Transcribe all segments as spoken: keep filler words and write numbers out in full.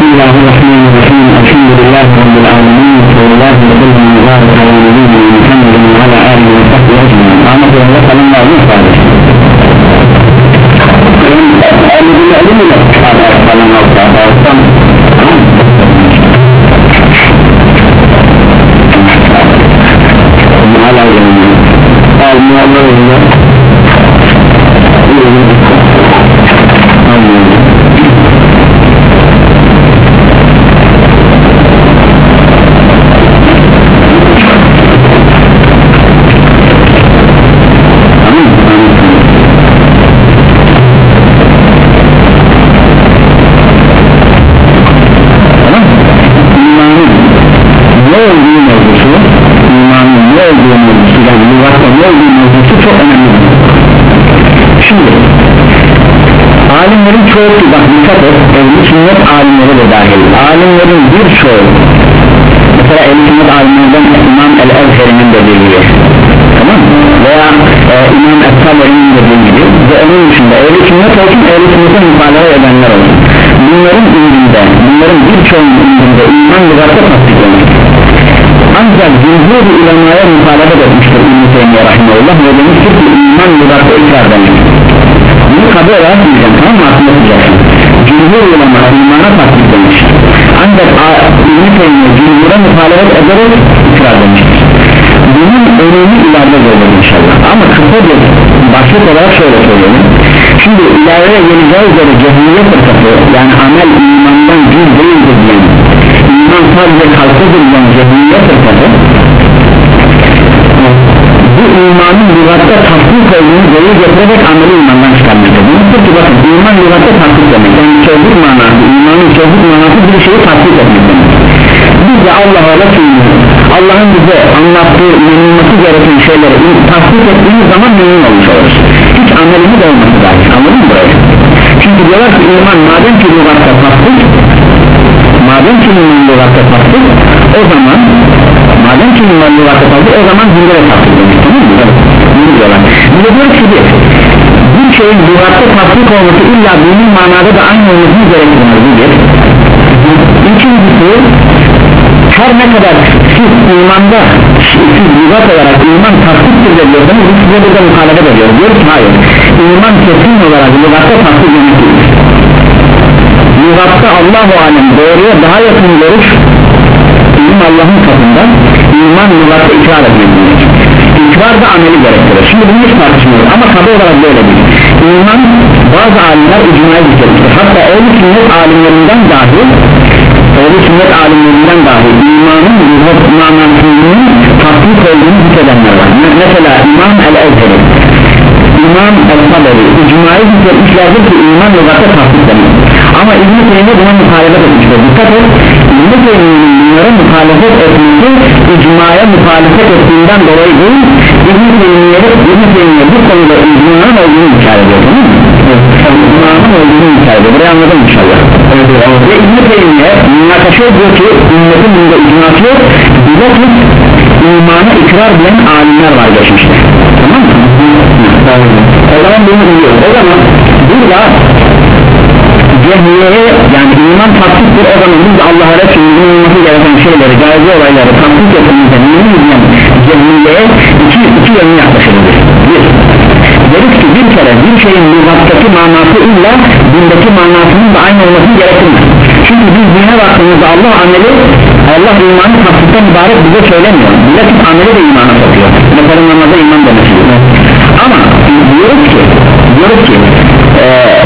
Bismillahirrahmanirrahim. Elhamdülillahi Rabbil alemin. Sallallahu aleyhi ve sellem ala nebiyyina Muhammedin ve ala alihi ve sahbihi ecmaîn. Ahmet Yolda kalın lazım ifade. Elimle elimle falan altta altta. Hala yanında. Almıyorlar yanında. Alimlerin çoğu ki bak dikkat et, ehl-i sünnet alimleri de dahil, alimlerin birçoğu, mesela ehl-i sünnet alimlerden İmam el-Ezheri'nin dediği gibi, tamam mı? Veya e, İmam el-Taberi'nin dediği gibi ve onun dışında ehl-i sünnet olsun, ehl-i sünnete müfadele edenler olsun, bunların indinde, bunların birçoğunun indinde iman lügatta tasdiklenir. Ancak cumhur ulemaya müfadele etmiştir İbn-i Teymiye Rahimahullah ve demiştir ki iman lügatta ikrar denir. Bunu kabul olarak diyeceğim, tamam mı? Aklına tutacaksın. Cumhur ulema imana tasdik demiş. Ancak İbn-i Teymiye cumhura muhalefet ederek ikrar demiştir. Bunun önemi ileride görülür inşallah. Ama kısa bir başlık olarak şöyle söyleyelim. Şimdi ileride geleceği üzere cehmiye fırkası, yani amel imandan cüz değildir diyen, iman sadece kalkıdır diyen cehmiye fırkası, bu imanın lügatta tasdik olduğunu delil getirerek ameli imandan çıkarmıştır. Bunun ki bakın iman lügatta tasdik demek, yani sözlük manası, imanın sözlük manası bir şeyi tasdik etmek demek. Biz de Allah'a Resulü'nü, Allah'ın bize anlattığı, inanılması gereken şeyleri tasdik ettiğimiz zaman memnun olmuş oluruz. Hiç amelimiz olması dahi, anladın mı burayı? Çünkü diyorlar ki iman madem ki lügatta tasdik, madem ki iman lügatta tasdik, o zaman madem ki iman lügatta tasdik, o zaman zindere tasdik demek, tamam mı? Bunu diyorlar. Bir de diyor ki bir, bir şeyin lügatta tasdik olması illa dinin manada da aynı olmasını gerektirir. Bu bir. İkincisi, her ne kadar siz imanda, siz lügat olarak iman tasdiktir de diyorsanız, biz size burada muhalefet ediyoruz. Diyoruz ki hayır, iman kesin olarak lügatta tasdik yönetilir. Lügatta Allah-u Alem doğruya daha yakın görüş, ilim Allah'ın katında, iman lügatta ikrar etmelidir. İkrar da ameli gerektirir. Şimdi bunu hiç tartışmıyoruz ama tabi olarak böyle değil. İman bazı alimler icmaya getirmiştir. Hatta ehl-i sünnet alimlerinden dahi ehl-i sünnet alimlerinden dahi imanın lügat manasının tatbik olduğunu hükmedenler var. Mesela İmam el-Ezheri, İmam el-Taberi icmayı hükmetmişlerdir ki iman lügatta tatbik demek. Ama İbn-i Teymiye buna muhalefet etmiştir. Dikkat et, İbn-i Teymiye'nin bunlara muhalefet etmesi icmaya muhalefet ettiğinden dolayı değil, İbn-i Teymiye İbn-i Teymiye bu konuda icmanın olduğunu işaret ediyor, değil mi? İcmanın olduğunu işaret ediyor. Burayı anladım inşallah. Evet, evet. Ve İbn-i Teymiye münakaşa ediyor ki ümmetin bunda icması yok, bilakis imana ikrar bilen alimler var geçmişte, tamam mı? O zaman bunu biliyor. O zaman burada cehmiyeye, yani iman tasdiktir, o zaman biz Allah'a Resulü'nün olması gereken şeyleri, gayri olayları tasdik etmemize mümin diyen cehmiyeye iki, iki yönlü yaklaşırız. Bir, deriz ki bir kere bir şeyin lügattaki manası illa dindeki manasının da aynı olmasını gerektirmez. Çünkü biz dine baktığımızda Allah ameli, Allah imanı tasdikten ibaret bize söylemiyor. Bilakis ameli de imana sokuyor. Mesela namaza iman demesi gibi. Ama diyoruz ki diyoruz ki ee,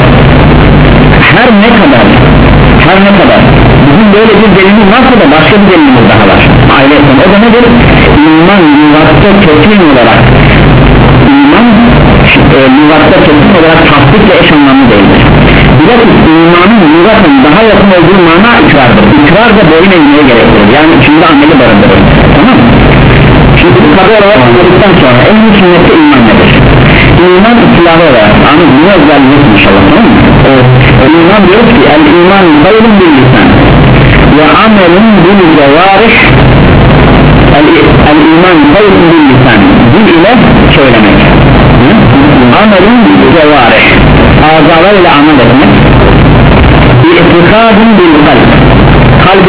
her ne kadar her ne kadar bizim böyle bir delilimiz varsa da başka bir delilimiz daha var ayrıca. O da nedir? İman lügatta kesin olarak iman e, lügatta kesin olarak tasdikle eş anlamlı değildir. Bilakis imanın lügatın daha yakın olduğu mana ikrardır. İkrar da boyun eğmeye gerektirir, yani içinde ameli barındırır, tamam mı? Şimdi bu kadar olarak anladıktan sonra ehl-i sünnette iman nedir? İman silahı olarak, ama bunu özellik inşallah, tamam mı? Evet. İman diyoruz ki el iman kavlun bil lisan ve amelun bil cevarih. el, el iman kavlun bil lisan, dil ile söylemek, amelun bil cevarih, azalar ile amel etmek, itikadun bil kalp,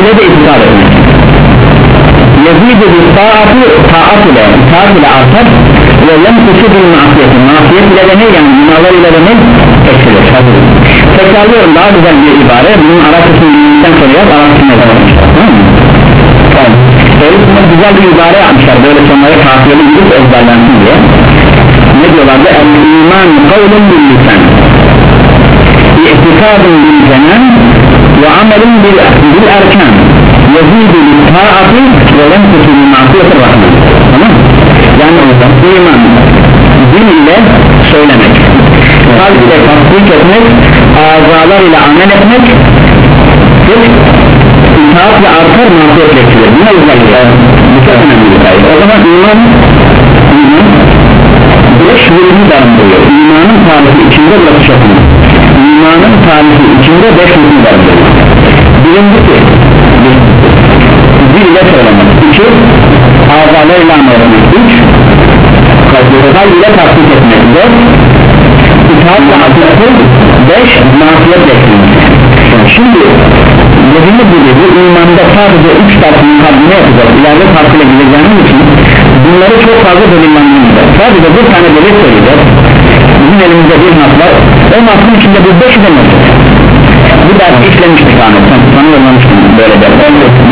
ile de itikad etmek. Yazıcı bir taatı taat ile taat ile artar ve yemkusu bir masiyeti masiyet ile de ne yani günahlar ile de ne eksilir. Tekrarlıyorum daha güzel bir ibare bunun Arap kısmını bildikten sonra yap Arap kısmını yazamamışlar, tamam mı? Tamam. Öylesine güzel bir ibare yapmışlar böyle sonlara kafiyeli gidip ezberlensin diye. Ne diyorlardı? El-iman kavlun bil lisan, i'tikadun bil cenan ve amelun bil erkan, yezidu bil taati ve lemkusu bil masiyetir rahman. Tamam mı? Yani iman dil ile söylemek, kalb ile tasdik etmek, azalar ile amel etmek, itaat ve artar masiyetle eksilir. Buna özellikle bu çok önemli bir sayı. O zaman iman iman beş rükünü barındırıyor. İmanın tarifi içinde burası çok önemli. İmanın tarifi içinde beş rükünü barındırıyor. Birincisi dil ile söylemek, iki azalar ile amel etmek, üç kalb ile tasdik etmek, dört itaat ve artar, beş masiyetle eksilir. Şimdi dediğimiz gibi bu imanda sadece üç tarafını kalbine yapacak, ileride farkıyla gideceğimiz için bunları çok fazla delillendiğimizde sadece bir tane delil söyleyeceğiz. Bizim elimizde bir nas var, o nasın içinde bu beşi de mevcut. Bu dersi işlemiştik Ahmet, sen sana yollamıştım böyle derler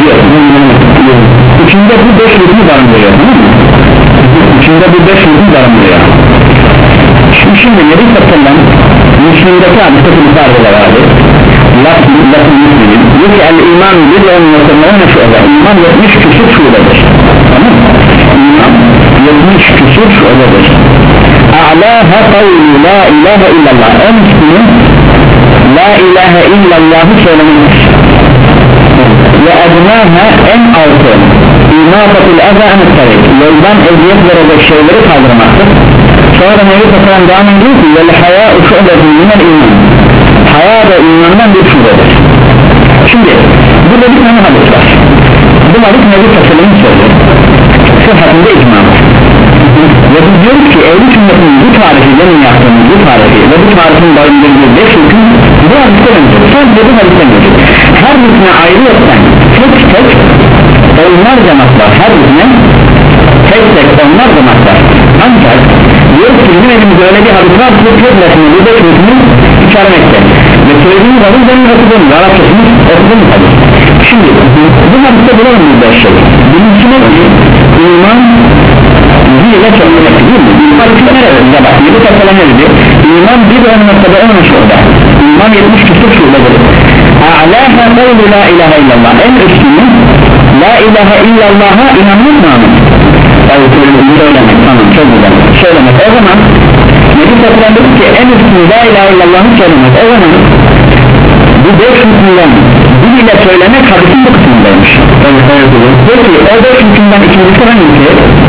içinde bu beş rükünü barındırıyor, tamam mı? İçinde bu beş rükünü barındırıyor. Şimdi, şimdi Nebi Sallam Müslüm'deki hadiste kulüplarda vardı. Lafı Müslüm'ün diyor ki el-iman bir ve on şu'da, iman yetmiş küsur şu'dadır, tamam mı? İman yetmiş küsur şu'dadır. A'lâhe kavlu la ilahe illallah, en üstünü la ilahe illallah'ı söylemektir. Ve adnâhe en altı imâfatul eza en-i yoldan eziyet verecek şeyleri kaldırmaktır. Sonra Nebi Sallam devam ediyor ki vel hayâ şu'datun minel iman, haya da imandan bir şubedir. Şimdi burada bir tane hadis var. Bu hadis Nebi Sallam'ın sözü, sıhhatinde icma var. Ve biz diyoruz ki ehl-i sünnetin bu tarifi, benim yaptığımız bu tarifi ve bu tarifin barındırdığı beş hüküm bu hadiste mevcut, sadece bu hadiste mevcut. Her hüküme ayrı etsen tek tek onlarca naslar, her hüküme tek tek onlarca naslar. Ancak diyoruz ki bizim elimizde öyle bir hadis var ki tek nesine bu beş hükümü içermekte ve söylediğimiz hadis benim okudum, Arapçasını okudum hadis. Şimdi bu hadiste bulalım bir beş şey. Birincisi ne ki iman dil ile söylemek değil mi? Hadisi nerede bak, Nebi Sallam ne dedi? İman bir on noktada on şurada, iman yetmiş küsur şuradadır. A'lâhe kavlu la ilahe illallah, en üstünü la ilahe illallah'a inanmak mı anım? Söylemek, tamam, çok güzel. Söylemek, o zaman Nebi Sallam dedi ki en üstünü la ilahe illallah'ı söylemek, o zaman bu beş hükümden dil ile söylemek hadisin bu kısmındaymış. Peki o beş hükümden ikincisi hangisi?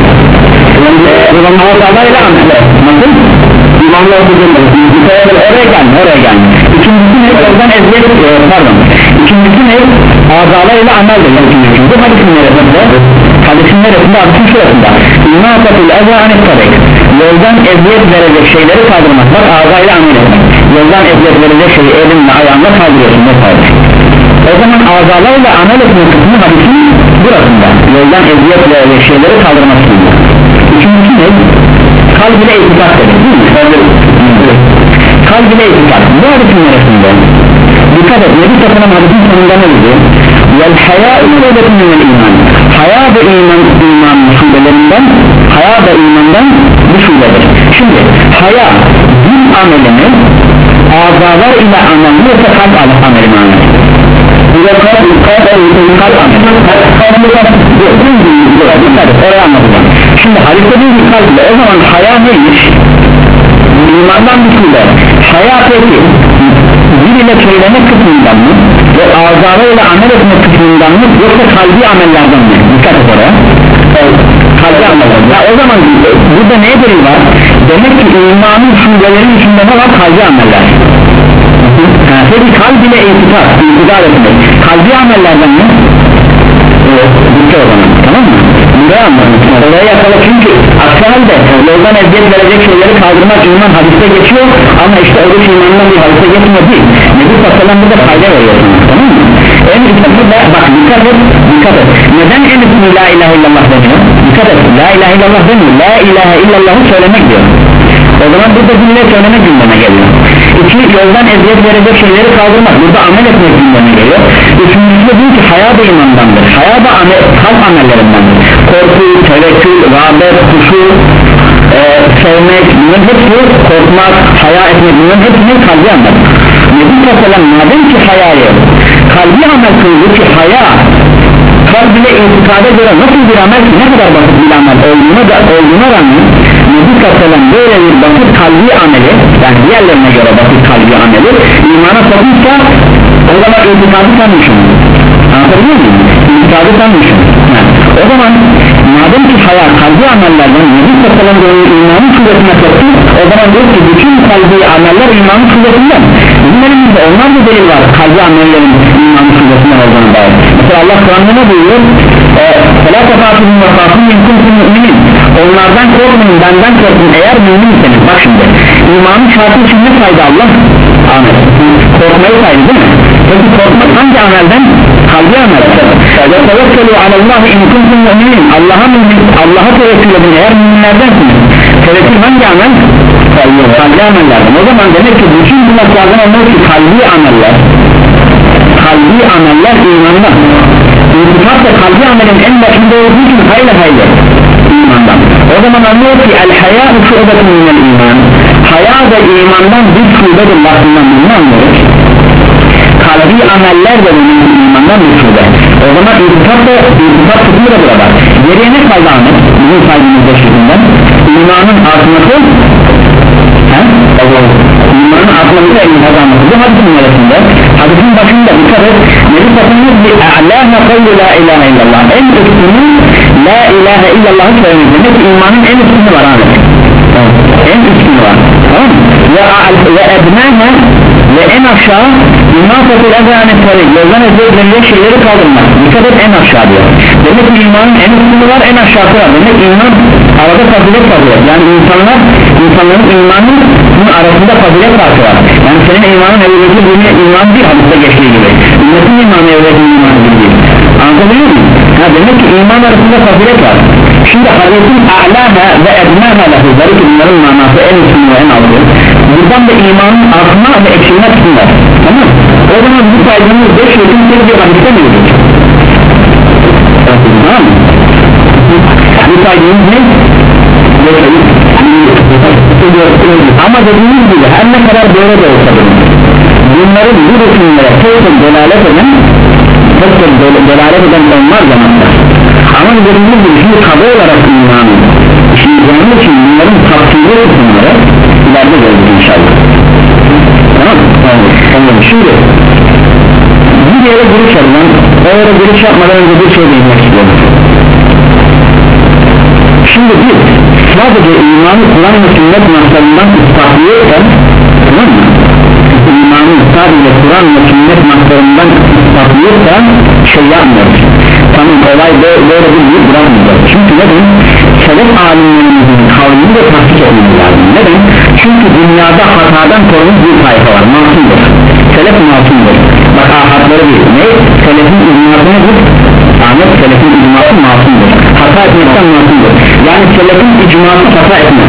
Azalarıyla amel. Nasıl? İmanla okudum. Oraya gelme, oraya gelme. İkincisi ne? Oradan eziyet, pardon. İkincisi ne? Azalarıyla amel de ikinci. Bu hadisin neresinde? Hadisin neresinde? Hadisin şurasında. İmâfatul eza anettarek. Yoldan eziyet verecek şeyleri kaldırmak var, ağzayla amel etmek. Yoldan eziyet verecek şeyi elinle ayağınla kaldırıyorsun vesaire. O zaman azalarla amel etme kısmı hadisin burasında. Yoldan eziyet verecek şeyleri kaldırmak istiyor. Üçüncüsü ne? Kalb ile itikat dedik değil mi? Kalb ile itikat. Bu hadisin neresinde? Dikkat et, Nebi Sallam hadisin sonunda ne dedi? Vel hayâ şubetin minel iman. Haya da iman, imanın şubelerinden, haya da imandan bir şubedir. Şimdi haya dil amelini azalar ile amel yoksa kalp ameli manası. Bu da kalp kalp ameli kalp ameli oraya anlatacağım. Şimdi hadiste bir kalp ile o zaman haya neymiş? İmandan bir şube. Haya peki dil ile söylemek kısmından mı ve azalarıyla amel etmek kısmından mı yoksa kalbi amellerden mi? Dikkat et oraya. Kalbi amellerden. Ya o zaman burada neye delil var? Demek ki imanın şubelerinin içinde ne var? Kalbi ameller. Peki kalb ile itikat, itikat etmek kalbi amellerden mi? Evet, bitti o zaman, tamam mı? Buraya anladım, oraya yakala çünkü aksi halde yoldan eziyet verecek şeyleri kaldırmak iman hadiste geçiyor ama işte o imandan bir hadiste geçmiyor değil. Nebi Sallam burada fayda veriyor sana, tamam mı? En üstünde burada bak dikkat et, dikkat et. Neden en üstünü la ilahe illallah demiyor? Dikkat et, la ilahe illallah demiyor, la ilahe illallah'ı söylemek diyor. O zaman burada cümle söylemek gündeme geliyor. İki, yoldan eziyet verecek şeyleri kaldırmak, burada amel etmek gündeme geliyor. Üçüncüsü diyor ki haya da imandandır, haya da amel, kalp amellerindendir. Korku, tevekkül, rağbet, huşu, e, sevmek, bunların hepsi, korkmak, haya etmek, bunların hepsini kalbi amel. Nebi Aleyhisselam madem ki hayayı kalbi amel kıldı ki haya kalb ile itikada göre nasıl bir amel ki, ne kadar basit bir amel olduğuna, da, olduğuna rağmen Nebi Aleyhisselam böyle bir basit kalbi ameli, yani diğerlerine göre basit kalbi ameli imana sokmuşsa o zaman itikadı sanmışım. Anlatabiliyor muyum? İtikadı sanmışım. Yani, o zaman madem ki haya kalbi amellerden Nebi Aleyhisselam böyle imanın kuvvetine soktu, o zaman diyor ki bütün kalbi ameller imanın kuvvetinden. Bizim elimizde onlar da delil var kalbi amellerin imanın kuvvetinden olduğuna dair. Mesela Allah Kur'an'da ne buyuruyor? فَلَا تَفَاتُهُمْ وَفَاتُهُمْ يَنْكُمْكُمْ مُؤْمِنِينَ Onlardan korkmayın, benden korkun eğer müminseniz. Bak şimdi imanın şartı için ne saydı Allah? Amel. Korkmayı saydı değil mi? Peki korkmak hangi amelden? Kalbi amelden. وَتَوَكَّلُوا عَلَى اللّٰهِ اِنْ كُنْتُمْ مُؤْمِنِينَ Allah'a Allah'a tevekkül edin eğer müminlerdensiniz. Tevekkül hangi amel? Kalbi amellerden. O zaman demek ki bütün bu noktalardan anlıyor ki kalbi ameller kalbi ameller imandan. İntikaf da kalbi amelin en başında olduğu için hayli hayli imandan. O zaman anlıyor ki el-haya şubetun minel iman. Haya da imandan bir şubedir bakımından bunu anlıyoruz. Kalbi ameller de imandan bir şube. O zaman intikaf da intikaf tutumu da burada. Geriye ne kaldı Ahmet? Bizim saygımızda şubinden imanın artması imanın artması ve intikaf alması. Bu hadisin neresinde? Hadisin başında dikkat et. Nebi Satınız bir a'lâhe kavlu la ilahe illallah. En üstünü la ilahe illallah'ı söylemek. Demek ki imanın en üstünü var Ahmet. En üstünü var. Tamam mı? Ve ednâhe ve en aşağı imâfetul ezânet tarik. Yoldan ezberlenecek şeyleri kaldırmak. Dikkat et en aşağı diyor. Demek ki imanın en üstünü var, en aşağısı var. Demek iman arada fazilet fazilet. Yani insanlar insanların imanının arasında fazilet farkı var. Yani senin imanın evveleki bir iman değil, hadiste geçtiği gibi. Ümmetin imanı evveleki imanı değil. Anlatabiliyor muyum? Ha, demek ki iman arasında fazilet var. Şimdi hadisin a'lâhe ve ednâhe lafızları ki bunların manası en üstünü ve en altı. Buradan da imanın artma ve eksilme kısmı var. Tamam. O zaman bu saydığımız beş yılın tek bir hadiste mi olur? Tamam mı? Bu saydığımız ne? Ama dediğimiz gibi her ne kadar böyle de olsa bunların bu resimlere tek tek delalet eden tek tek delalet eden onlar zamanlar. Ama dediğimiz gibi şimdi kadı olarak imanı şimdi canlı için bunların tafsiri kısımları ileride gelecek inşallah. Tamam mı? Tamam. Şimdi bir yere giriş yapmadan o yere giriş yapmadan önce bir şey değinmek istiyorum. Şimdi biz sadece imanı Kur'an ve sünnet naslarından ispatlıyorsan, tamam mı? İmanı sadece Kur'an ve sünnet naslarından ispatlıyorsan şey yapmıyoruz. Tamam, olay böyle bir büyük bırakmıyor. Çünkü neden? Selef alimlerimizin kavmini de tasdik etmemiz lazım. Neden? Çünkü dünyada hatadan korunmuş bir tayfa var, masumdur. Selef masumdur. Bak ahatları değil. Ne? Selefin icması nedir? Ahmet selefin icması masumdur. Hata etmekten masumdur. Yani selefin icması hata etmez.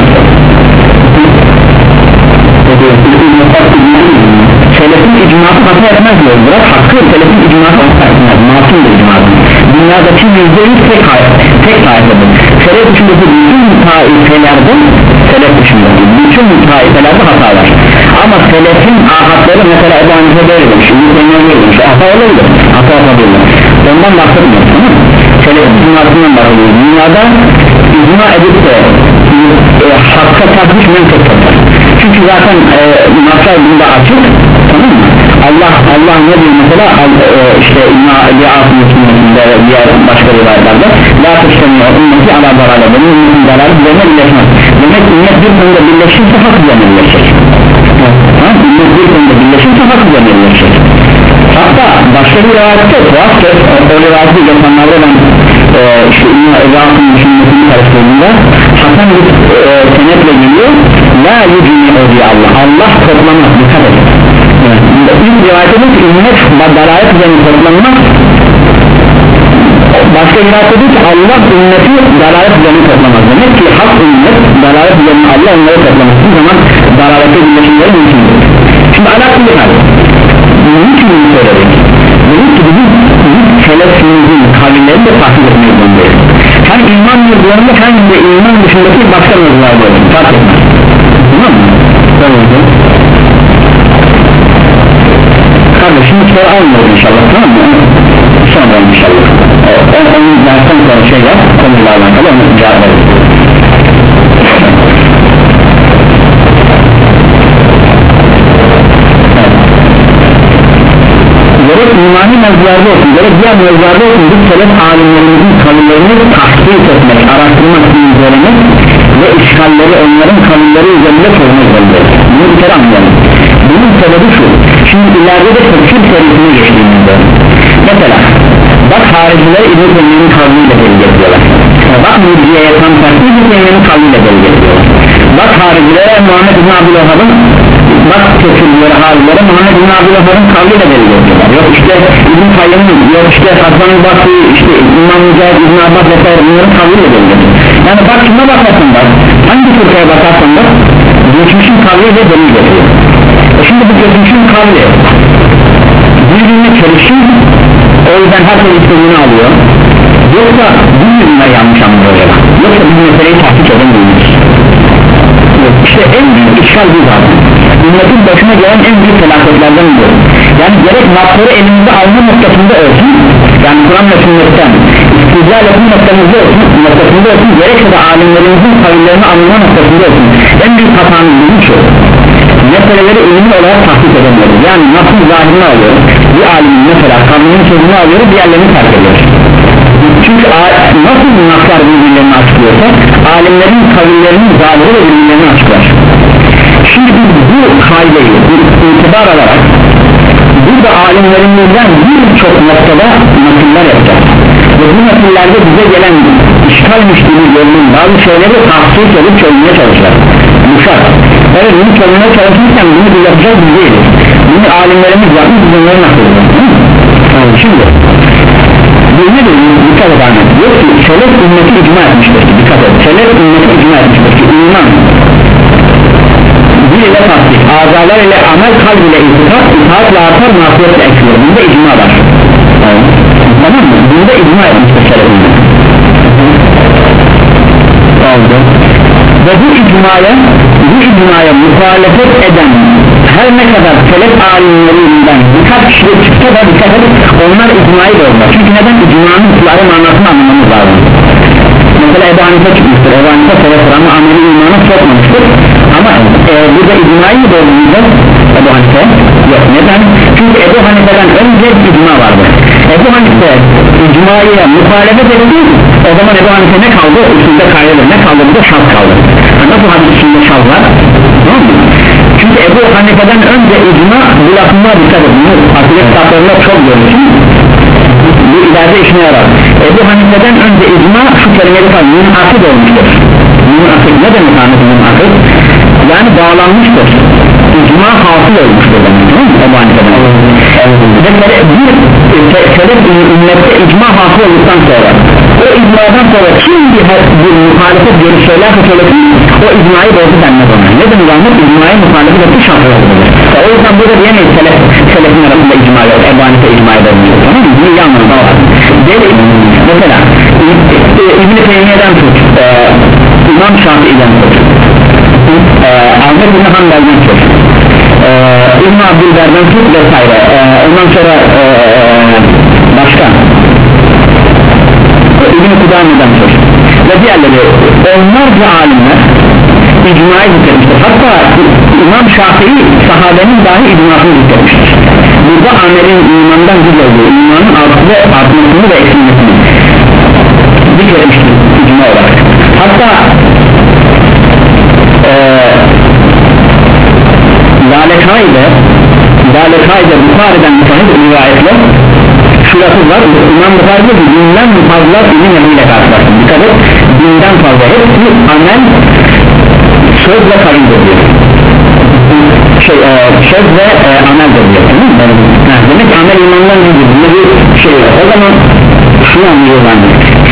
Selefin icması hata etmez diyor. Bırak hakkı selefin icması hata etmez. Masumdur icması. Dünyadaki yüzde yüz tek tek taifeler. Selef dışındaki bütün taifelerde selef dışındaki bütün taifelerde hata var. Ama selefin ahatları mesela Ebu Hanife böyle demiş. Şimdi seninle böyle demiş. Hata olabilir. Hata olabilir. Ondan bahsetmiyoruz. Tamam mı? Selef icmasından bahsediyor. Dünyada icma edip de e, hakka tatmış mümkün tutar. Çünkü zaten e, masal bunda açık. Tamam mı? Allah Allah ne diyor mesela al, e, işte İmam Ali Asım Müslüman'ında diğer başka rivayetlerde la tuşlanıyor ümmeti ala zararla benim ümmetim zararı üzerine birleşmez. Demek ümmet bir konuda birleşirse hak üzerine birleşecek. Ha? Ümmet bir konuda birleşirse hak üzerine birleşecek. Hatta başka bir rivayette tuhafça o rivayeti insanlarda ben e, işte İmam Ali Asım Müslüman'ın karşılığında Hasan bir e, senetle geliyor la yücüne o diye Allah Allah toplamaz, dikkat edin. İlk rivayet edin ki ümmet dalalet üzerine toplanmaz işaret ediyor ki Allah ümmeti dalalet üzerine toplamaz. Demek ki hak ümmet dalalet üzerine Allah onları toplaması zaman dalalete birleşimleri mümkündür. Şimdi alakalı hal niçin bunu söyledik? Dedik ki bizim selefimizin kavilleri de takip etmeyi zorundayız. Hem iman mevzularında hem de iman dışındaki başka mevzularda olsun, fark etmez. Tamam mı? Tamam. Kardeşim soru almıyoruz inşallah, tamam mı? Sonra inşallah o, onun dersten sonra şey yap, konuyla alakalı onu cevap verir. Gerek imani mevzularda olsun, gerek diğer mevzularda olsun, biz selef alimlerimizin kavillerini tahkik etmek, araştırmak, incelemek ve işgalleri onların kavilleri üzerinde çözmek zorundayız. Bunu bir kere anlayalım. Bunun sebebi şu, şimdi ileride de tefsir serisine geçtiğimizde mesela bak haricileri İbn-i Teymiye'nin kavliyle delil getiriyorlar, bak Mürciye'ye tam tersi İbn-i Teymiye'nin kavliyle delil getiriyorlar, bak haricilere Muhammed İbn Abdülvahhab'ın, bak tefsirlere haricilere Muhammed İbn Abdülvahhab'ın kavliyle delil getiriyorlar, yok işte İbn-i Tayyip'in, yok işte Hasan-ı Basri, işte İmam Mücahit, İbn Abbas vesaire bunların kavliyle delil getiriyor. Yani bak kime bakarsan bak, hangi fırkaya bakarsan bak, geçmişin kavliyle delil getiriyor. E şimdi bu geçmişin kavli birbirine çelişir, o yüzden herkes istediğini alıyor, yoksa bir yüzüne yanlış anlıyor ya da yoksa bir meseleyi tahkik edemiyoruz. İşte en büyük işgal bu zaten, ümmetin başına gelen en büyük felaketlerden bu. Yani gerek nafları elimizde alma noktasında olsun, yani Kur'an ve sünnetten istidlal etme noktasında olsun, noktasında olsun, gerekse de alimlerimizin kavillerini anlama noktasında olsun, en büyük hatanın büyük şu, meseleleri ilmi olarak tahkik edemiyoruz. Yani nasıl zahirini alıyoruz, bir alimin mesela kavlinin sözünü alıyoruz, diğerlerini terk ediyoruz. Çünkü nasıl naslar birbirlerini açıklıyorsa alimlerin kavillerinin zahiri ve birbirlerini açıklar. Şimdi biz bu kaideyi itibar alarak burada alimlerimizden birçok noktada nakiller yapacağız ve bu nakillerde bize gelen işgalmiş gibi görünen bazı şeyleri tahsis edip çözmeye çalışacağız. Bu şart. Evet, bunu çözmeye çalışırken bunu biz yapacağız, biz değiliz. Bunu alimlerimiz yapmış, biz onları naklediyoruz. Yani şimdi bu ne diyor? Dikkat et Ahmet. Diyor ki selef ümmeti icma etmiştir. Dikkat et. Selef ümmeti icma etmiştir ki iman dil ile tasdik, azalar ile amel, kalb ile itikat, itaatla artar, masiyetle eksilir. Bunda icma var. Tamam mı? Bunda icma etmiştir selef ümmeti. Oldu. Ve bu icmaya bu icmaya muhalefet eden her ne kadar selef alimlerinden birkaç kişi çıksa da dikkat edin, onlar icmayı bozlar. Çünkü neden? İcmanın kulları manasını anlamamız lazım. Mesela Ebu Hanife çıkmıştır, Ebu Hanife selef ama ameli imana sokmamıştır. Ama e, burada icmayı mı bozulacak Ebu Hanife? Yok, neden? Çünkü Ebu Hanife'den önce icma vardı. Ebu Hanife icmaya muhalefet etti, o zaman Ebu Hanife ne kaldı? Üstünde kaydedir, ne kaldı? Burada şart kaldı. Nasıl hadis içinde şart var? Tamam mı? Çünkü Ebu Hanife'den önce icma, bu lafıma dikkat edin, akıllı kitaplarında çok görmüşüm, bu ileride işine yarar. Ebu Hanife'den önce icma şu kelimeyi falan münakid olmuştur. Münakid ne demek Ahmet münakid? Yani bağlanmıştır, icma hasıl olmuştur demek, tamam mı? Ebu Hanife'den ve bir selef ümmette icma hasıl olduktan sonra o icmadan sonra kim bir, bir muhalefet görüş söylerse söylesin o icmayı bozdu denmez ona. Ne demek Ahmet? İcmayı muhalefet etti şartı olabilir. O yüzden burada diyemeyiz selef, selefin arasında icma yok, Ebu Hanife icmayı bozmuştur, tamam mı? Bunu iyi anlamda var. Deli, mesela İbn-i Teymiye'den tut, e, İmam Şafii'den tut, e, Ahmet İbn Hanbel'den tut, e, İbn Abdülber'den tut vesaire, e, ondan sonra e, başka İbn-i Kudame'den tut ve diğerleri, onlarca alimler icmayı zikretmiştir. Hatta İmam Şafii sahabenin dahi icmasını zikretmiştir. Burada amelin imandan güç olduğu, imanın artı ve artmasını ve eksilmesini zikretmiştir icma olarak. Hatta eee Zalekay'da Zalekay'da Bukhari'den bir tane rivayetle şu lafız var, İmam Bukhari diyor ki dinden fazla ilim eliyle karşılaştım. Dikkat et, dinden fazla hepsi amel, söz ve kavimdir diyor. Şey, e, söz ve e, ameldir diyor. Demek ki amel imandan güçlüdür. Bir şey var. O zaman şunu anlıyorlar.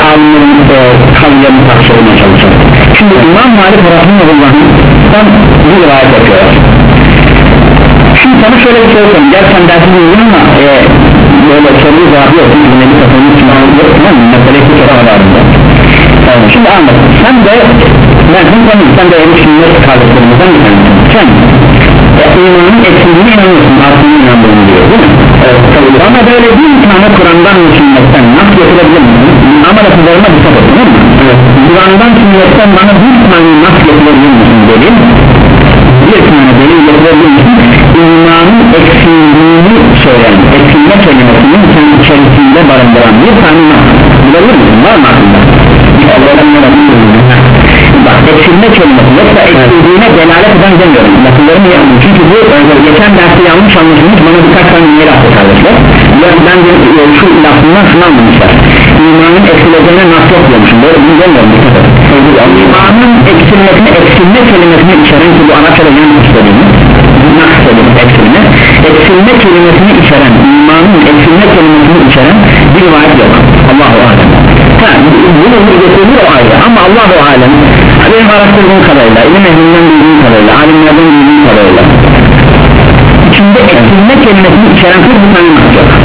alimlerin e, kavlilerini tartışmaya çalışalım. Şimdi İmam Malik Rahimahullah'tan bir rivayet yapıyorlar. Şimdi sana şöyle bir soru sorayım, gel sen dersini uygun ama e, böyle soruyu cevabı yok, dinledi kafanın için yok, tamam mı? Meseleyi bir kere haberinde yani şimdi anlat, sen de ben sen tanıyım, sen de evi sünnet kardeşlerimizden bir tanısın, sen e, imanın eksildiğine inanıyorsun, aslında inandığını diyor değil mi? Evet, tabii. Ama böyle bir tane Kur'an'dan mı sünnetten nasıl getirebilir misin? Ama lafızlarına dikkat et, değil mi? Evet. Kur'an'dan sünnetten bana bir tane nasıl getirebilir misin dedim, bir tane delil getirebilir misin? İmanın eksildiğini söyleyen, eksilme kelimesinin kendi içerisinde barındıran bir tane nasıl bulabilir misin? Var mı aklında? Bak eksilme kelimesi yoksa eksildiğine delalet eden demiyorum, lafılarımı yapmıyorum çünkü bu geçen derste yanlış anlaşılmış, bana birkaç tane yer attı kardeşler. Ben de şu lafından şunu anlamışlar, imanın eksileceğine nasıl yok diyormuşum, böyle bunu demiyorum. İmanın eksilmesine, eksilme kelimesini içeren ki bu Arapçada yanlış istediğimiz eksilme, eksilme kelimesini içeren, imanın eksilme kelimesini içeren bir rivayet yok. Allahu alem. Ha, bunu getiriyor ayrı ama Allahu alem. Benim araştırdığım kadarıyla, ilim ehlinden bildiğim kadarıyla, alimlerden bildiğim kadarıyla, içinde eksilme kelimesini içeren tek bir tane nasıl yok.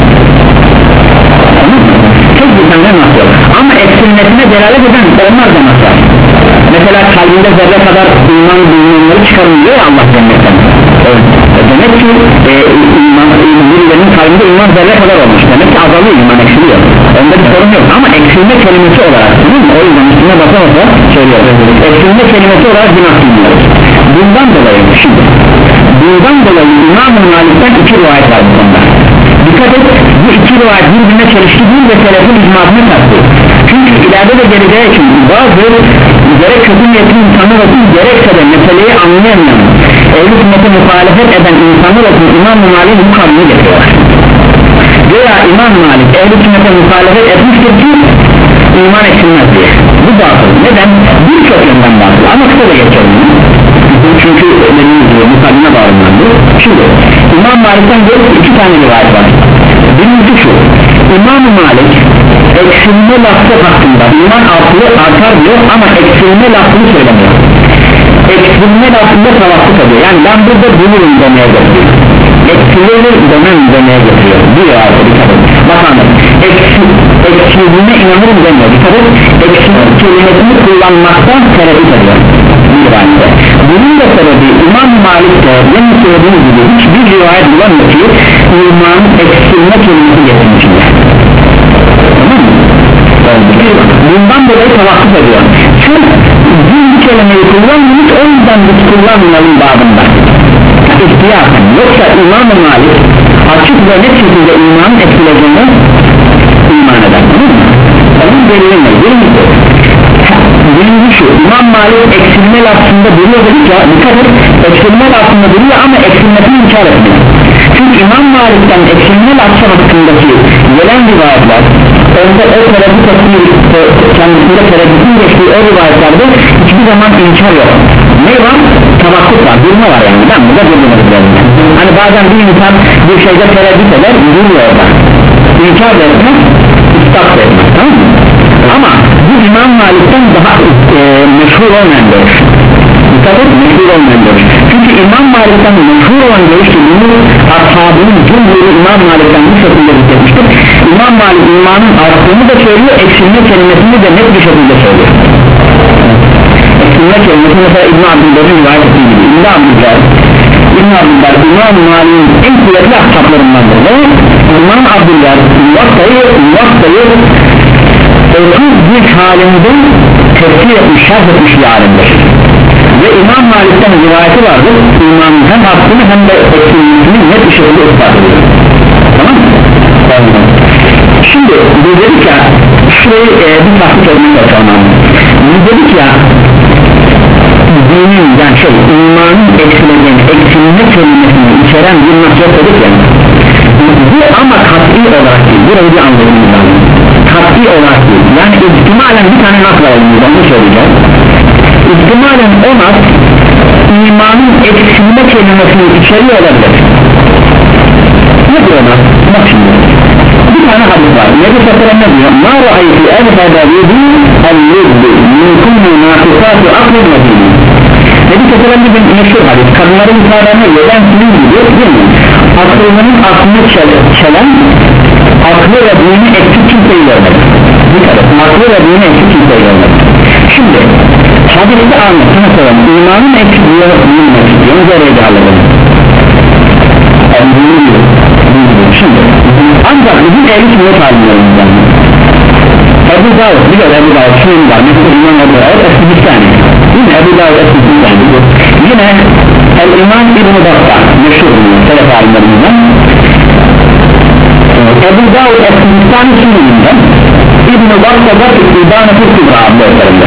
Tek bir tane nasıl yok. Ama eksilmesine delalet eden onlar da nasıl var. Mesela kalbinde zerre kadar iman bulunanları çıkarın diyor ya Allah cennetten. Evet. E demek ki e, iman, birilerinin kalbinde iman zerre kadar olmuş. Demek ki azalıyor, iman eksiliyor. Onda bir sorun yok ama eksilme kelimesi olarak değil mi? O yüzden üstüne basa basa söylüyoruz. Eksilme kelimesi olarak günah bilmiyoruz. Bundan dolayı şimdi bundan dolayı İmam-ı Malik'ten iki rivayet var bu konuda. Dikkat et, bu iki rivayet birbirine çelişki değil ve selefin icmasını taktı. Çünkü ileride de geleceği için bazı gerek kötü niyetli insanlar olsun gerekse de meseleyi anlayamayan ehl-i sünnete muhalefet eden insanlar olsun İmam-ı Malik'in bu kavmini getiriyorlar. Veya İmam Malik ehl-i sünnete muhalefet etmiştir ki iman eksilmez diye. Bu batıl. Neden? Birçok yönden batıl ama kısa da geçelim. Çünkü dediğim gibi mukaddime bağımlandı. Şimdi İmam Malik'ten böyle iki tane rivayet var. Birincisi şu, İmam-ı Malik eksilme lafı hakkında iman artığı artar diyor ama eksilme lafını söylemiyor. Eksilme lafında tavakkuf ediyor. Yani ben burada bulurum demeye getiriyor. Eksilir demem demeye getiriyor. Diyor artık dikkat et. Bakalım eksildiğine inanırım demiyor. Dikkat et. Eksilme kelimesini kullanmaktan tereddüt ediyor. Bunun da sebebi İmam Malik'te benim söylediğim gibi hiçbir rivayet bulamıyor ki imanın eksilme kelimesi getirmişler. Tamam mı? Bundan dolayı tavakkuf ediyor. Sen bu kelimeyi kullanmamış, o yüzden biz kullanmayalım babında. İhtiyaten. Yoksa İmam-ı Malik açık ve net şekilde imanın etkilediğini iman eder. Tamam mı? Onun delilini birinci birinci şu, İmam Malik eksilme lafında duruyor dedik ya, dikkat et, eksilme lafında duruyor ama eksilmesini inkar etmiyor. Çünkü İmam Malik'ten eksilme lafı hakkındaki gelen rivayetler, onda o tereddüt ettiği, kendisinde tereddütün geçtiği o rivayetlerde hiçbir zaman inkar yok. Ne var? Tavakkuf var, durma var yani. Ben burada durmak istedim. Hani bazen bir insan bir şeyde tereddüt eder, durmuyor orada. İnkar da etmez, ispat da etmez, tamam mı? Ama bu İmam Malik'ten daha e, meşhur olmayan görüş. Dikkat et, meşhur olmayan görüş. Çünkü İmam Malik'ten meşhur olan görüş ki bunu ashabının cümleleri İmam Malik'ten bu şekilde zikretmiştir. İmam Malik imanın arttığını da söylüyor, eksilme kelimesini de net bir şekilde söylüyor. Eksilme kelimesi mesela İbn-i Abdülber'in rivayet ettiği gibi İbn-i Abdülber İbn-i Abdülber İmam Malik'in en kuvvetli akşaplarındandır ve İmam Abdülber Muvatta'yı Muvatta'yı otuz bir halinde tefsir etmiş, şerh etmiş bir alimdir ve İmam Malik'ten rivayeti vardır, İmam'ın hem hakkını hem de eksilmesini net bir şekilde ispat ediyor. Tamam mı? Tamam. Şimdi bu dedik ya, şurayı e, bir taktik etmek açalım. Bu dedik ya, dinin yani şey, imanın eksileceğini, eksilme kelimesini içeren bir nasıl dedik ya, bu ama kat'i olarak değil, burayı bir anlayalım lazım. Kat'i olarak değil, yani ihtimalen bir tane nasıl alalım, onu söyleyeceğim. İhtimalen o nas imanın eksilme kelimesini içeriyor olabilir. Ne diyor nas? Bak şimdi bir bir tane hadis var. Nebi Sallallahu ne diyor? Ma ra'aytu evhada yedi el-yeddi minkunne nafisatü aklın medini. Nebi Sallallahu bir meşhur hadis. Kadınların ifadeni yeden kimin gibi değil mi? Aklının aklını çelen, aklı ve dini eksik kimseyi görmedi. Dikkat et, aklı ve dini eksik kimseyi görmedi. Şimdi hadiste anlatına soralım. İmanın eksikliği ve dinin eksikliği nereye alalım? Şimdi ancak bizim ehli sünnet alimlerimizden Ebu Davud biliyor Ebu Davud şunun var mesela İmam Ebu Davud Es-Sibistani yine Ebu Davud Es-Sibistani yine El-İmam İbn-i Bakta meşhur selef alimlerimizden Ebu Davud Es-Sibistani sunumunda İbn-i Bakta'da İbn-i Kübra adlı eserinde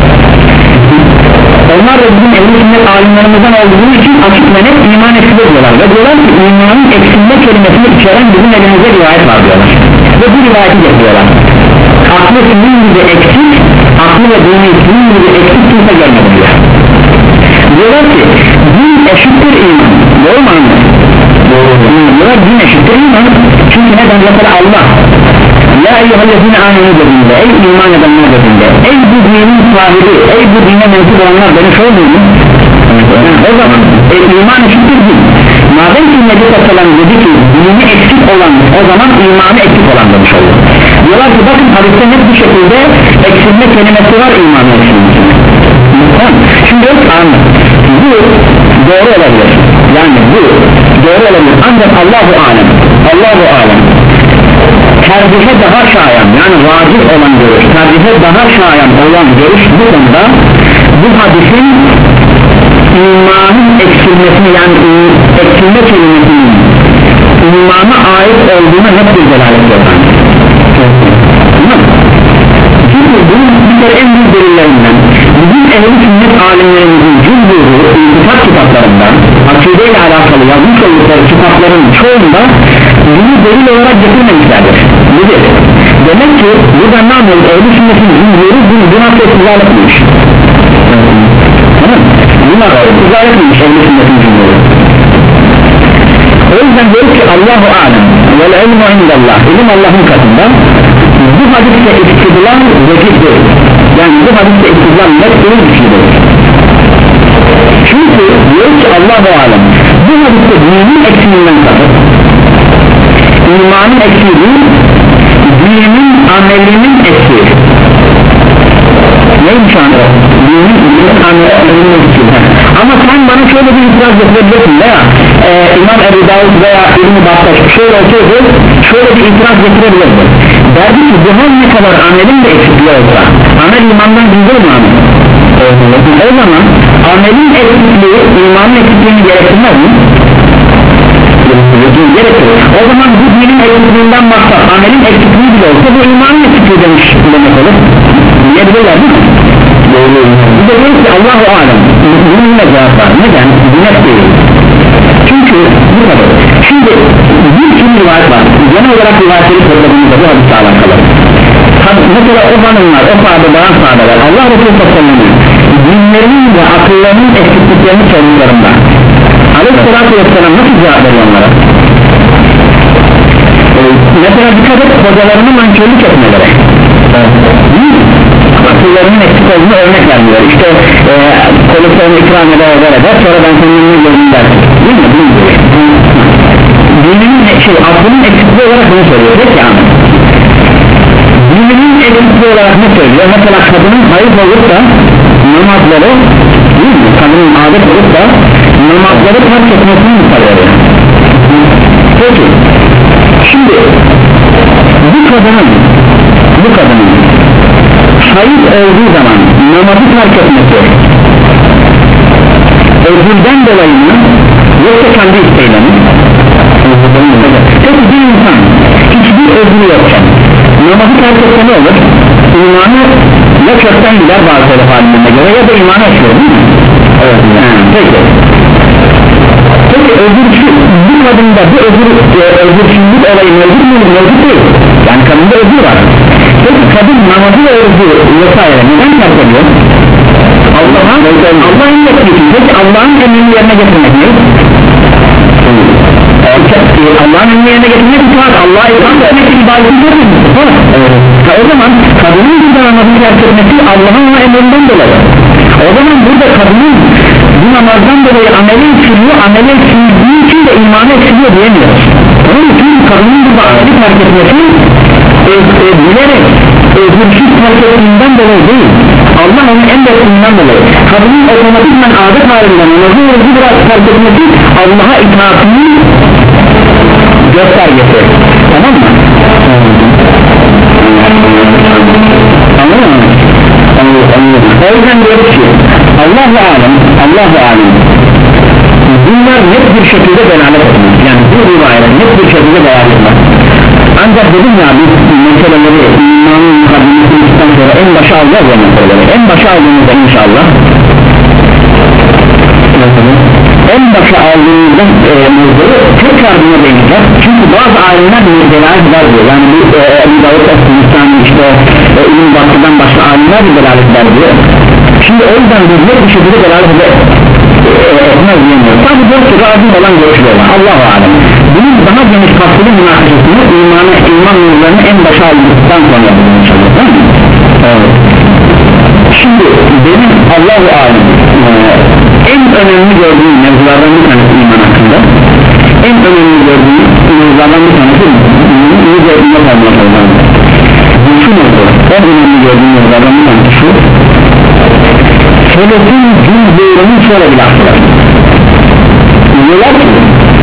onlar da bizim ehli sünnet alimlerimizden olduğu için açık ve net iman eksik diyorlar ve diyorlar ki imanın eksilme kelimesini içeren bizim elimizde rivayet var diyorlar ve bu rivayeti getiriyorlar. Aklı sizin gibi eksik, aklı ve dini sizin gibi eksik kimse görmedi diyor. Diyorlar ki din eşittir iman. Doğru mu anladın? Diyorlar din eşittir iman. Çünkü neden? Mesela Allah ya eyyühellezine amenu dediğinde, ey iman edenler dediğinde, ey bu dinin sahibi, ey bu dine mensup olanlar beni sormuyor mu? O zaman e, iman eşittir din. Madem ki Nebi Sallallahu dedi ki dini eksik olan, o zaman imanı eksik olan demiş olur. Diyorlar ki bakın hadiste net bir şekilde eksilme kelimesi var imanı eksilmesi. Tamam. Şimdi anlat. Bu doğru olabilir. Yani bu doğru olabilir. Ancak Allahu alem. Allahu alem. Tercihe daha şayan yani vacip olan görüş, tercihe daha şayan olan görüş bu konuda bu hadisin imanın eksilmesini yani eksilme kelimesinin imana ait olduğuna net bir delalet yapar. Çünkü bunun bir kere en büyük delillerinden bizim ehl-i sünnet alimlerimizin cüzdüğü iltifat kitaplarında akide ile alakalı yazmış oldukları kitapların çoğunda bunu delil olarak getirmemişlerdir. Nedir? Demek ki burada ne anlıyoruz? Ehl-i sünnetin cüzdüğü bunu bu nasıl etizal etmiş? Bu nasıl etizal etmiş ehl-i sünnetin cüzdüğü? O yüzden diyoruz ki Allahu alem vel ilmu indallah, ilim Allah'ın katında. Bu hadiste istidlal vecihdir. Yani bu hadiste istidlal net değil bir şeydir. Çünkü diyor ki Allahu alem bu hadiste dinin eksiliğinden sapır, imanın eksiliği, dinin amelinin eksiliği. Neymiş anı? Dinin, dinin amelinin eksiliği. Ama sen bana şöyle bir itiraz getirebilirsin veya e, İmam Ebu Davud veya İbn-i Baktaş şöyle olsaydı şöyle bir itiraz getirebilirsin. Derdi ki bu her ne kadar amelin de eksikliği olsa amel imandan güzel mi amel? O zaman amelin eksikliği imanın eksikliğini gerektirmez mi? Gerektirir. O zaman bu dinin eksikliğinden maksat amelin eksikliği bile olsa bu imanın eksikliği demiş demek olur. Diyebilirler değil mi? Bir de diyor ki Allahu alem bununla cevap var. Neden? Güneş değil. Çünkü bu kadar. Şimdi bir sürü rivayet var. Genel olarak rivayetleri topladığımızda bu hadisle alakalı. Mesela o hanımlar, o sahabeler, sahabeler Allah Resulü Sallallahu dinlerinin ve akıllarının eksikliklerini sorduklarında Aleyhisselatü Vesselam nasıl cevap veriyor onlara? Ee, mesela dikkat et kocalarını mankörlük etmeleri. Akıllarının eksik olduğunu örnek vermiyor. İşte e, koliklerini ikram eder eder eder sonra ben senin önüne gözüm dersin. Değil mi? Değil mi? Dininin şey, aklının eksikliği olarak bunu söylüyor. Peki anladım. Dininin eksikliği olarak ne söylüyor? Mesela kadının hayır olup da namazları değil mi? Kadının adet olup da namazları terk etmesini müsaade. Peki şimdi bu kadının bu kadının hayır olduğu zaman namazı terk etmesi özürden dolayı mı yoksa kendi isteğiyle mi? Peki bir insan hiçbir özrü yokken namazı terk etse ne olur? İmanı ya kökten gider bazı telef haline göre ya da imanı açıyor değil mi? Evet. Yani, peki peki özürçü bu kadında bu özür, e, özürçülük olayı mevcut mu? Mevcut değil. Yani kadında özür var. Peki kadın namazı ve özürü vesaire neden terk ediyor? Allah'ın Allah'ın emrettiği için. Peki Allah'ın emrini yerine getirmek ne? Allah'ın emrini yerine getirmek itaat, Allah'a itaat etmek ibadetin çok evet. O zaman kadının burada namazını terk etmesi Allah'ın o emrinden dolayı. O zaman burada kadının bu namazdan dolayı ameli eksiliyor, ameli eksildiği için de imanı eksiliyor diyemiyoruz. Onun için kadının burada ameli terk etmesi e, e, bilerek özürsüz terk ettiğinden dolayı değil, Allah onu emrettiğinden dolayı. Kadının otomatikman adet halinden namazı özü biraz terk etmesi Allah'a itaatinin göstergesi. Tamam mı? Anladın mı? O yüzden diyoruz ki Allah-u Alem, Allah-u Alem bunlar net bir şekilde delalet etmez. Yani bu rivayet net bir şekilde delalet etmez. Ancak dedim ya biz meseleleri imanın kadınlıktan sonra en başa alacağız ya meseleleri. En başa aldığımızda inşallah en başa aldığımızda e, mevzuları tekrar buna değineceğiz. Çünkü bazı alimler bir delalet var diyor. Yani bu e, Ebu Davud Esse'nin işte e, İlim Bakır'dan başka alimler bir delalet var diyor. Şimdi o yüzden biz net bir şekilde delalet etmez diyemiyor. Tabi diyor ki razı olan görüşüyorlar. Allah-u Alem. Bunun daha geniş kapsülü münakaşasını imanı, iman nurlarını en başa aldıktan sonra yapalım inşallah. Evet. Şimdi benim Allah-u Alem en önemli gördüğüm mevzulardan bir tanesi iman hakkında, en önemli gördüğüm mevzulardan bir tanesi iyice ümmet almak olmalı. Şu mevzu en önemli gördüğüm mevzulardan bir tanesi şu: Selefin cüzdürünün şöyle bir lafı var. Diyorlar ki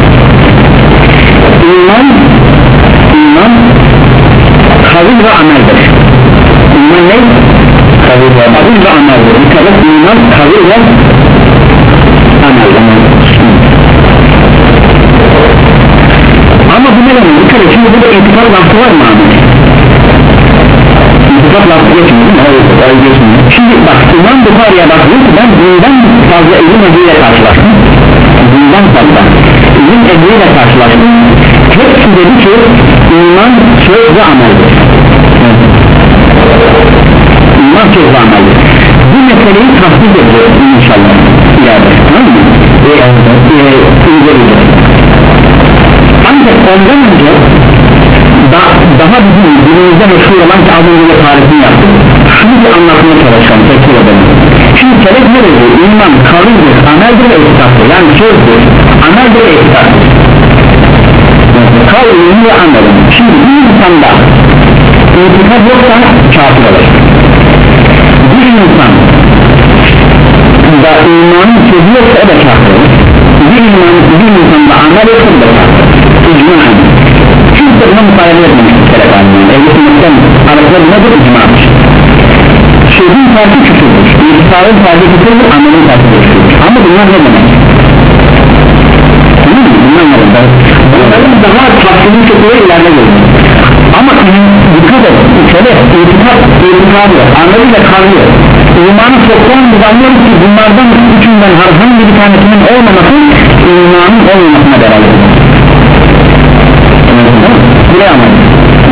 iman iman kavil ve ameldir. İman ne? Kavil ve ameldir. Dikkat et, iman kavil ve ameldir. Ama bu ne demek? Dikkat et, şimdi burada itikad lafı var mı abi? İtikad lafı geçmiyor değil mi? Hayır geçmiyor. Şimdi bak, İmam Bukhari'ye bakıyor ki ben bundan fazla ilim eviyle karşılaştım. Bundan fazla ilim eviyle karşılaştım. Hepsi dedi ki iman söz ve ameldir. İman söz ve ameldir. Bu meseleyi tasdik ediyor inşallah ileride, tamam mı? Ve inceleyeceğiz. Ancak ondan önce da, daha bizim günümüzde meşhur olan ki az önce de tarifini yaptık. Şunu bir anlatmaya çalışalım, tekrar edelim. Şimdi selef ne dedi? İman kavimdir, ameldir ve etikattır. Yani sözdür, ameldir ve etikattır. Kavim ve ameldir. Şimdi bir insanda itikat yoksa kafir olur. Bir insan da imanın sözü yoksa o da kafir olur. Bir iman, bir insanda amel yoksa o da kafir. İcmaen. Çünkü buna mukayele etmemiş selef aliminin. Ehl-i sünnetten arasında buna bir icmadır. Sözün farkı küçüldür, itikadın farkı küçüldür, amelin farkı küçüldür. Ama bunlar ne demek? Değil mi? Bunlar ne demek? Bunların daha farklı şekilde ileride görünür. Ama dikkat et, selef, itikad, itikadı, ameliyle kalıyor. İmanı çoktan biz anlıyoruz ki bunlardan üçünden herhangi bir tanesinin olmaması imanın olmamasına beraber. Buraya anladım.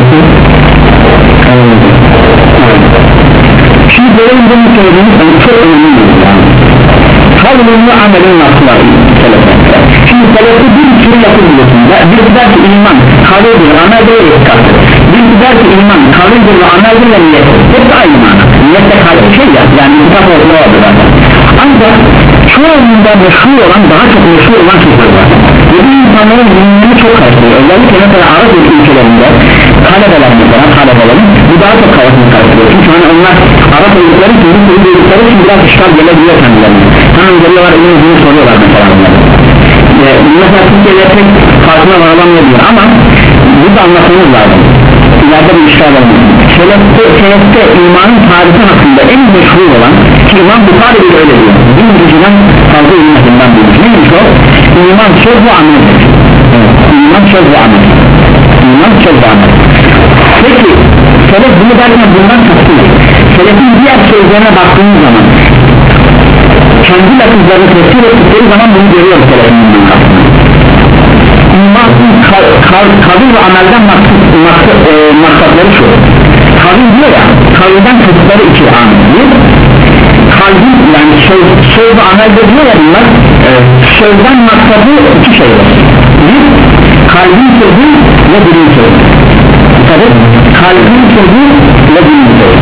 Şimdi böyle bir bunu söylediğimiz çok önemli yani. Kavlun ve amelin nasılları selefte. Şimdi selefte bir sürü yapı biliyorsun. Bir der ki iman kavlidir, ameldir ve etikattır. Bir der ki iman kavlidir ve ameldir ve niyettir. Hepsi aynı mana. Niyette kalbi şey ya, yani itikat ortada vardır zaten. Ancak çoğunluğunda meşhur olan, daha çok meşhur olan şeyler var. Ve bu insanların zihnini çok karşılıyor. Özellikle mesela Arap ülkelerinde talebeler mesela, talebelerin bu daha çok kavasını karşılıyor. Çünkü hani onlar Arap oldukları için, bu soru duydukları için biraz işgal gelebiliyor kendilerine. Hemen geliyorlar, elini bunu soruyorlar mesela onlar. Ee, mesela Türkiye'de pek farkına varılamıyor ama bu da anlatmamız lazım. İleride bir işgal olmuyor. Selefte, selefte imanın tarifi hakkında en meşhur olan ki İmam Bukhari bile öyle diyor. Bin kişiden fazla ilmetinden duymuş. Neymiş o? İman söz ve ameldir. İman söz ve amel. İman söz ve amel. Peki selef bunu derken bundan kastıyor. Selefin diğer sözlerine baktığımız zaman kendi lafızlarını tefsir ettikleri zaman bunu görüyoruz selefin bundan kastıyor. İmanın kavil ve amelden maksatları şu. Kavil diyor ya, kavilden kısıtları iki amel. Bir, kalbin yani söz, söz ve amelde diyor ya bunlar, evet. Sözden maksatı iki şey var. Bir, kalbin sözü ve dilin sözü. Tabi kalbin sözü ve dilin sözü.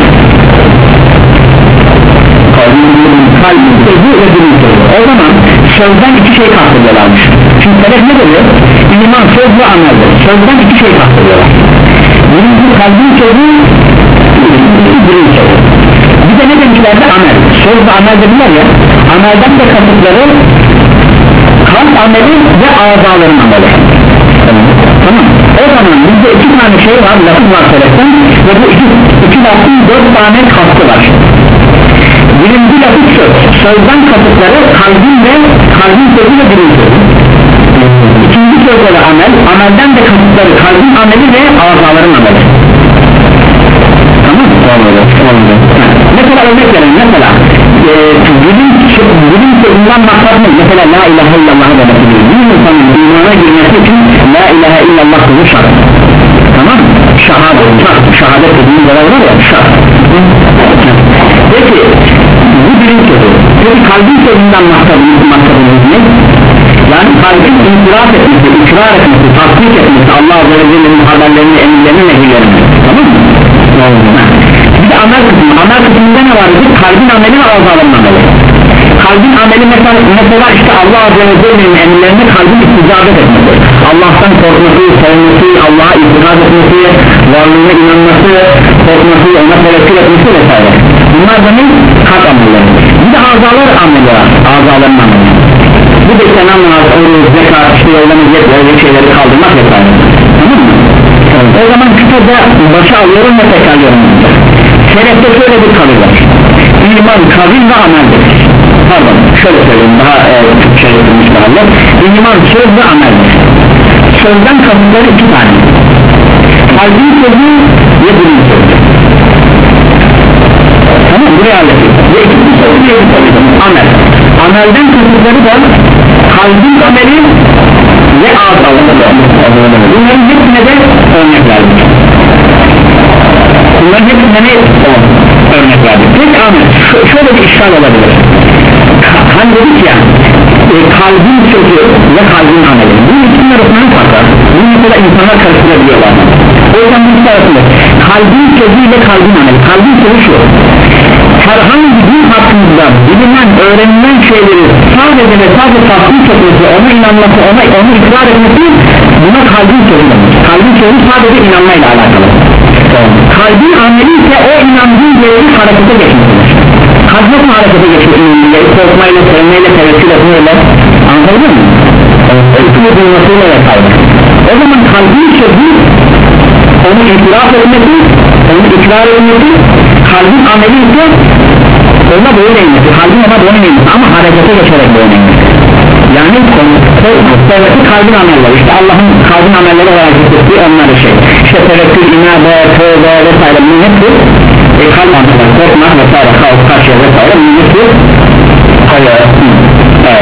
Kalbin sözü ve dilin sözü. O zaman sözden iki şey kastediyorlarmış. Şimdi sebep ne diyor? İman söz ve ameldir. Sözden iki şey kastediyorlar. Birinci kalbin sözü, ikincisi dilin sözü. Bir de ne demişlerdi? Amel. Söz ve amel dediler ya. Amelden de kasıtları kalp ameli ve azaların ameli. Tamam. O zaman bizde iki tane şey var, lafız var söylesem ve bu iki, iki lafın dört tane kastı var. Birinci lafız söz. Sözden kasıtları kalbin ve kalbin sözü ve dilin sözü. İkinci sözleri amel. Amelden de kasıtları kalbin ameli ve azaların ameli. Tamam mı? Tamam. Mesela örnek verelim. Mesela e, dilin, dilin sözünden maksat ne? Mesela la ilahe illallah demesi değil. Bir insanın imana girmesi için la ilahe illallah sözü şart. Tamam mı? Şahadet, şart. Şahadet dediğimiz olay var ya, şart. Peki bu dilin sözü. Peki kalbin sözünden maksatımız ne? Yani kalbin itiraf etmesi, ikrar etmesi, tasdik etmesi, Allah Azze ve Celle'nin haberlerini, emirlerini, nehirlerini. Tamam mı? Bir de amel kısmı. Amel kısmında ne var? Kalbin ameli ve azaların ameli. Kalbin ameli mesela, mesela işte Allah Azze ve Celle'nin emirlerini kalbin isticabet etmesi, Allah'tan korkması, sevmesi, Allah'a itikad etmesi, varlığına inanması, korkması, ona tevekkül etmesi vesaire. Bunlar da ne? Kalp amelleri. Bir de azalar ameli var. Azaların ameli. Bu da işte namaz, oruç, zekat, işte yollanacak böyle şeyleri kaldırmak vesaire. Tamam mı? Evet. O zaman kısaca başa alıyorum ve tekrarlıyorum. Şerefte şöyle bir kabul var. İman, kavil ve ameldir. Pardon, şöyle söyleyeyim daha e, şey yapılmış bağlı. İman, söz ve ameldir. Sözden kasıtları iki tane. Kalbin sözü ve dilin sözü. Tamam, buraya halledeyim. Ve ikinci sözü diye bir tabii. Amel. Amelden kasıtları da kalbin ameli ve ağız alanı. Bunların hepsine de örnek verdik. Bunların hepsine ne örnek verdik? Peki amel, şöyle bir işgal olabilir. Hani dedik ya, e, kalbin sözü ve kalbin ameli. Bunun ikisinin arasında ne fark var? Bunu mesela insanlar karıştırabiliyorlar. O yüzden bu ikisi arasında kalbin sözü ile kalbin ameli. Kalbin sözü şu: herhangi bir hakkında bilinen, öğrenilen şeyleri sadece ve sadece tasdik etmesi, ona inanması, ona, onu ikrar etmesi, buna kalbin sözü denir. Kalbin sözü sadece inanmayla alakalı. Kalbin ameli ise o inandığı yeri harekete geçmesidir. Kalp nasıl harekete geçmesi inandığı korkmayla, sevmeyle, tevekkül etmeyle, anladın mı? Öykünü duymasıyla vesaire. O zaman kalbin sözü onu itiraf etmesi, onu ikrar etmesi, kalbin ameli ise ona boyun eğmesi, kalbin ona boyun eğmesi ama harekete geçerek boyun eğmesi. Yani sevmesi kalbin amelleri. İşte Allah'ın kalbin amelleri olarak hissettiği onları şey. İşte tevekkül, inabe, tövbe vesaire bunun hepsi e, kalp amelleri, korkmak vesaire, kalp, karşıya vesaire bunun hepsi hayır. Evet.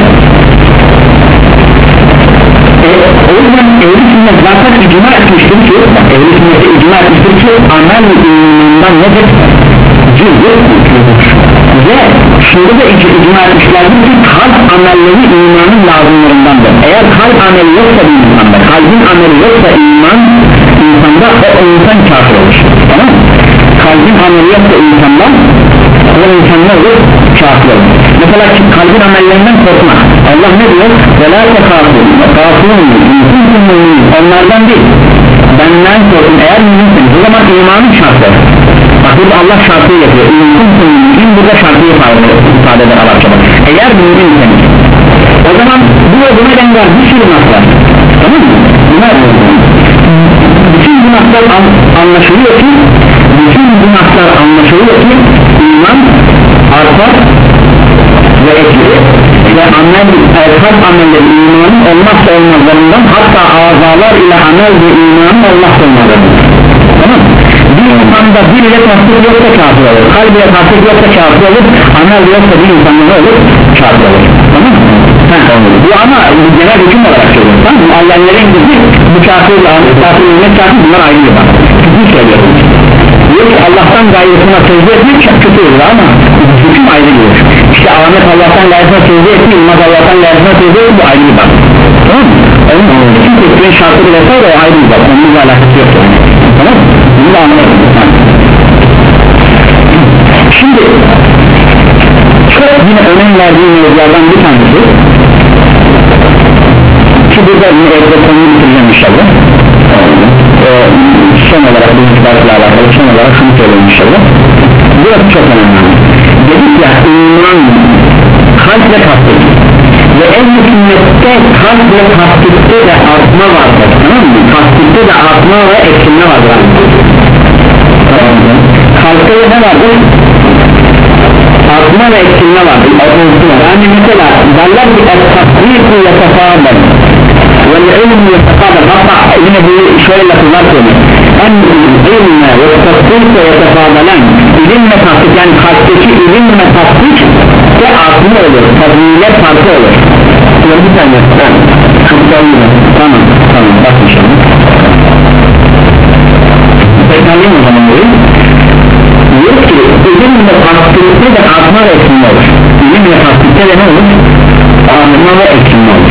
E, o yüzden ehl-i sünnet zaten icma etmiştir ki, ehl-i sünnete icma etmiştir ki amel imanından nedir? Cüzdür. Ve şimdi de icma etmişlerdir ki kalp amelleri imanın lazımlarındandır. Eğer kalp ameli yoksa bir insanda, kalbin ameli yoksa iman insanda, o insan kafir olur. Tamam mı? Kalbin ameli yoksa insanda, o insan ne olur? Kafir olur. Mesela kalbin amellerinden korkmak. Allah ne diyor? وَلَا تَخَافُونَ وَخَافُونَ onlardan değil, benden korkun eğer müminsiniz. O zaman imanın şartı. Bak burada Allah şartıyı yapıyor. İn burada şartıyı ifade eder Arapçada. Eğer müminsiniz. O zaman bu ve buna benzer bir sürü naslar. Tamam mı? Buna bütün bu naslar an, anlaşılıyor ki bütün bu naslar anlaşılıyor ki iman artar ve etkili ve amel, kalp amelleri imanın olmazsa olmazlarından, hatta azalar ile amel ve imanın olmazsa olmazlarından. Tamam mı? Bir insanda bir ile tasdik yoksa kafir olur, kalb ile tasdik yoksa kafir olur, amel yoksa bir insanda ne olur? Kafir olur. Tamam mı? Bu ama genel hüküm olarak söylüyorum. Tamam mı? Allah'ların bizi bu kafir ile kafir ile kafir bunlar ayrı bir bak. Hüküm söylüyorum. Diyor ki Allah'tan gayrısına secde etmek çok kötü olur ama hüküm ayrı bir. İşte işte Ahmet Allah'tan gayrısına sözü etti, İlmaz Allah'tan gayrısına sözü etti, bu ayrı bir bak, tamam mı? Onun için tekrar şartı bile sayı o ayrı bir bak, onunla alakası yok yani, tamam mı? Bunu da anlayalım. Şimdi çok yine önem verdiğim mevzulardan bir tanesi ki burada yine evde konuyu bitireceğim inşallah. Ee, son olarak bu müziklerle alakalı son olarak şunu söyleyeyim inşallah. Burası çok önemli. Dedik ya iman kalp ve tasdik ve en hükümette kalp ve tasdikte de artma vardır, tamam mı? Tasdikte de artma ve eksilme vardır, tamam mı? Kalpte de ne vardır? Artma ve eksilme vardır. Yani mesela derler ki et-tasdik yetefâben vel-ilm yetefâben, hatta yine bu şöyle lafızlar söylüyor. En-ilm ve tasdik yetefâbelen, ilim ve tasdik, yani kalpteki ilim ve tasdik de artma olur, tazmiyle farkı olur. Şöyle bir tane çok güzel. Tamam tamam bak inşallah. Tekrarlayayım o zaman burayı. Diyor ki ilim ve tasdikte de artma ve eksilme olur. İlim ve tasdikte de ne olur? Artma ve eksilme olur.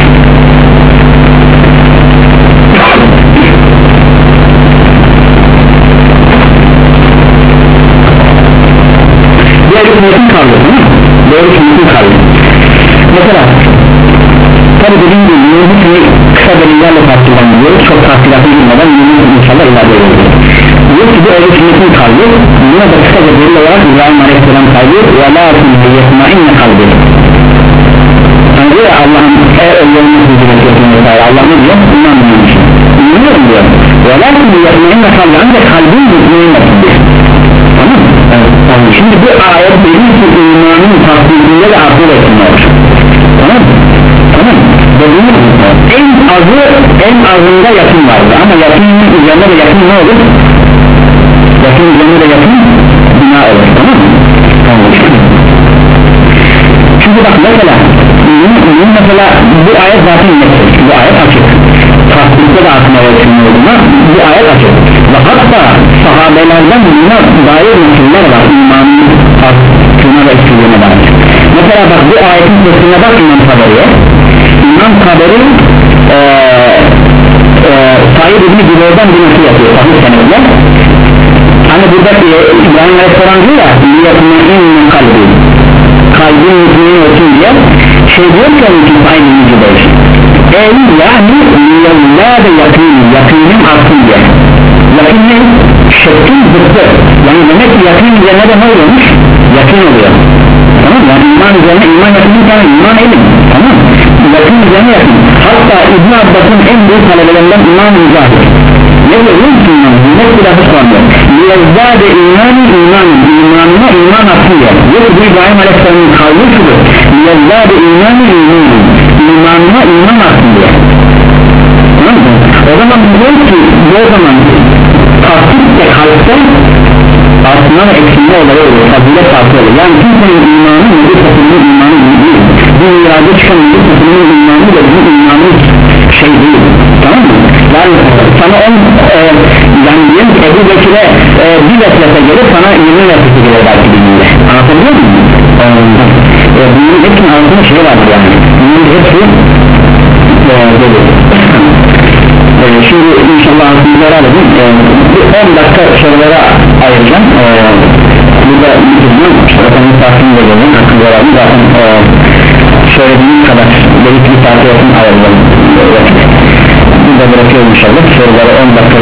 Diğer hükümetin kaldı, değil mi? Doğru hükümetin kaldı. Mesela tabi dediğim gibi yeni hükümü kısa delillerle tahsilden biliyoruz, çok tahsilatı girmeden yeni inşallah ileride ediyoruz. Diyor ki bu öyle hükümetin kaldı, buna da kısa delil olarak İbrahim Aleyhisselam kaldı ve la tümde yetmainne kaldı. Yani diyor ya Allah'ın eğer ölülerine hücret yapıyorsun vesaire, Allah ne diyor? İman bilmiş, İnanıyorum diyor. Ve la tümde yetmainne kaldı, ancak kalbin mutluğun diyor. Tamam mı? Evet, tamam. Şimdi bu ayet dediği ki imanın tasdikinde de akıl etmiyor. Tamam mı? Tamam mı? Dediğimiz en azı, en azında yakın vardı ama yakının üzerine de yakın ne olur? Yakın üzerine de yakın bina olur, tamam mı? Tamam. Çünkü bak mesela mesela bu ayet zaten nedir? Bu ayet açık. Tasdikte de akıl etmiyor, bu ayet açık. Ve hatta sahabelerden buna dair metinler var, imanın arttığına ve eksildiğine dair. Mesela bak bu ayetin sesine bak İmam Taberi'ye. İmam Taberi ee, ee, Said İbni Güler'den bir nasıl yapıyor sahih senetle. Hani buradaki İbrahim Aleyhisselam diyor ya niyetine inne kalbi, kalbin mutluğunu olsun diye şey diyor ki onun için Said İbni Güler ey yani niyellâde yakîn, yakînin artsın diye. Yakîn ne? Şekkin zıttı, yani demek ki yakîn üzerine de ne oluyormuş? Yakîn oluyor, tamam mı? Yani iman üzerine iman yakîn yani iman elim, tamam mı? Yakîn üzerine yakîn. Hatta İbn Abbas'ın en büyük talebelerinden İmam Mücahit ne diyor biliyor musun? Net bir lafı sormuyor. Yezdâde imanı imanın, imanına iman atsın diye. Yok bu İbrahim Aleyhisselam'ın kavli şudur. Yezdâde imanı imanın, imanına iman atsın diye. Tamam mı? O zaman diyor ki o zaman tasdik de kalpte artma ve eksilme olayı olur, fazilet farkı olur. Yani kimsenin imanı nedir topluluğun imanı değil. Bu irade çıkan nedir topluluğun imanı da bizim imanımız şey değil, tamam mı? Yani sana on e, yani diyelim ki Ebu Bekir'e e, bir vesvese gelir, sana yirmi vesvese gelir belki bildiğinde. Anlatabiliyor muyum? E, bunun hepsinin altında şey vardır yani. Bunun hepsi e, dolu. e, şimdi inşallah aklımıza alalım. E, on dakika sorulara ayıracağım. E, burada bitirdim. Zaten bir saatini de gelin. Aklımıza alalım. Zaten e, söylediğimiz kadar belirli bir saate yakın ayıracağım. Burada bırakıyorum inşallah. Soruları on dakika